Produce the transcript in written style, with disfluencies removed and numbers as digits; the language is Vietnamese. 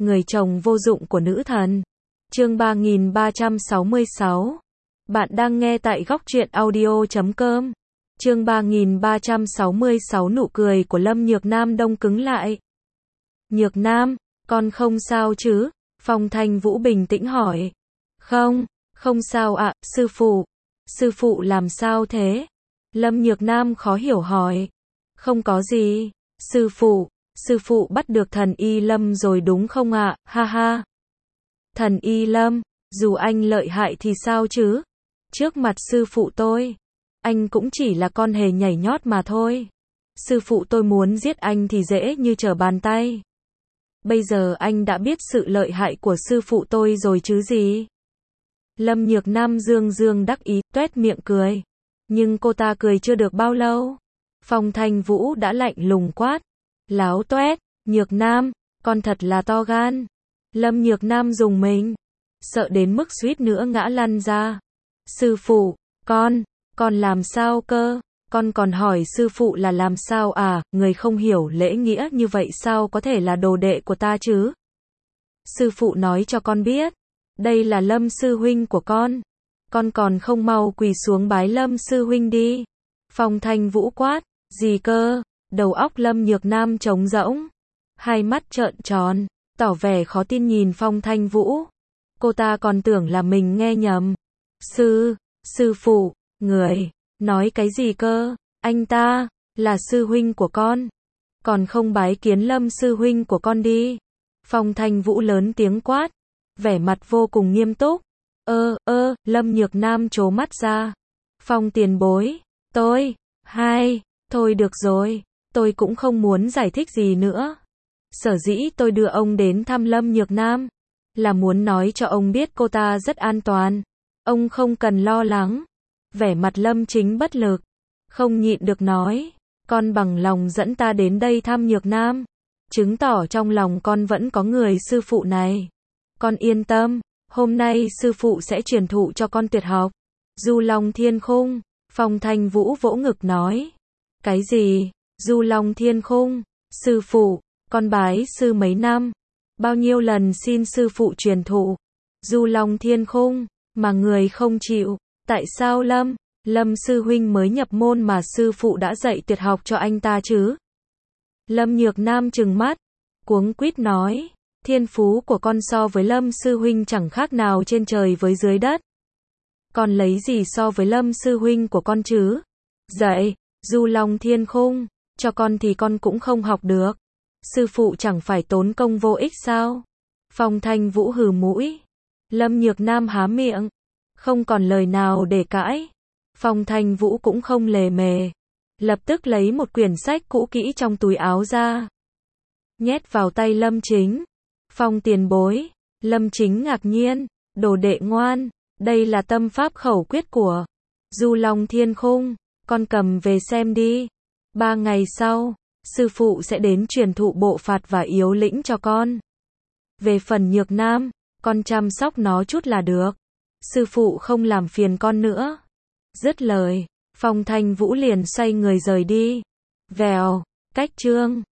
người chồng vô dụng của nữ thần. Chương 3366. Bạn đang nghe tại góc truyện audio.com. Chương 3366 nụ cười của Lâm Nhược Nam đông cứng lại. Nhược Nam, con không sao chứ? Phong Thanh Vũ bình tĩnh hỏi. Không sao ạ, sư phụ. Sư phụ làm sao thế? Lâm Nhược Nam khó hiểu hỏi. Không có gì, sư phụ bắt được thần Y Lâm rồi đúng không ạ? Ha ha. Thần Y Lâm, dù anh lợi hại thì sao chứ? Trước mặt sư phụ tôi, anh cũng chỉ là con hề nhảy nhót mà thôi. Sư phụ tôi muốn giết anh thì dễ như trở bàn tay. Bây giờ anh đã biết sự lợi hại của sư phụ tôi rồi chứ gì? Lâm Nhược Nam dương đắc ý, tuét miệng cười. Nhưng cô ta cười chưa được bao lâu, Phong Thanh Vũ đã lạnh lùng quát. Láo tuét, Nhược Nam, con thật là to gan. Lâm Nhược Nam rùng mình, sợ đến mức suýt nữa ngã lăn ra. Sư phụ, con làm sao cơ? Con còn hỏi sư phụ là làm sao à? Người không hiểu lễ nghĩa như vậy sao có thể là đồ đệ của ta chứ? Sư phụ nói cho con biết, đây là Lâm sư huynh của con còn không mau quỳ xuống bái Lâm sư huynh đi. Phong Thanh Vũ quát. Gì cơ? Đầu óc Lâm Nhược Nam trống rỗng, hai mắt trợn tròn, tỏ vẻ khó tin nhìn Phong Thanh Vũ. Cô ta còn tưởng là mình nghe nhầm. Sư phụ, người nói cái gì cơ? Anh ta là sư huynh của con, còn không bái kiến Lâm sư huynh của con đi. Phong Thanh Vũ lớn tiếng quát, vẻ mặt vô cùng nghiêm túc. Lâm Nhược Nam trố mắt ra. Phong tiền bối, thôi được rồi, tôi cũng không muốn giải thích gì nữa. Sở dĩ tôi đưa ông đến thăm Lâm Nhược Nam, là muốn nói cho ông biết cô ta rất an toàn. Ông không cần lo lắng. Vẻ mặt Lâm Chính bất lực, không nhịn được nói. Con bằng lòng dẫn ta đến đây thăm Nhược Nam, chứng tỏ trong lòng con vẫn có người sư phụ này. Con yên tâm, hôm nay sư phụ sẽ truyền thụ cho con tuyệt học Du Long Thiên Khung. Phong Thanh Vũ vỗ ngực nói. Cái gì? Du Long Thiên Khung? Sư phụ, con bái sư mấy năm, bao nhiêu lần xin sư phụ truyền thụ Du Long Thiên Khung, mà người không chịu. Tại sao Lâm sư huynh mới nhập môn mà sư phụ đã dạy tuyệt học cho anh ta chứ? Lâm Nhược Nam trừng mắt, cuống quýt nói. Thiên phú của con so với Lâm sư huynh chẳng khác nào trên trời với dưới đất. Con lấy gì so với Lâm sư huynh của con chứ? Dạy Du Long Thiên Khung cho con thì con cũng không học được. Sư phụ chẳng phải tốn công vô ích sao? Phong Thanh Vũ hừ mũi. Lâm Nhược Nam há miệng, không còn lời nào để cãi. Phong Thanh Vũ cũng không lề mề, lập tức lấy một quyển sách cũ kỹ trong túi áo ra, nhét vào tay Lâm Chính. Phong tiền bối. Lâm Chính ngạc nhiên. Đồ đệ ngoan, đây là tâm pháp khẩu quyết của Du Long Thiên Khung, con cầm về xem đi. 3 ngày sau, sư phụ sẽ đến truyền thụ bộ phạt và yếu lĩnh cho con. Về phần Nhược Nam, con chăm sóc nó chút là được. Sư phụ không làm phiền con nữa. Dứt lời, Phong Thanh Vũ liền xoay người rời đi. Vèo, cách chương.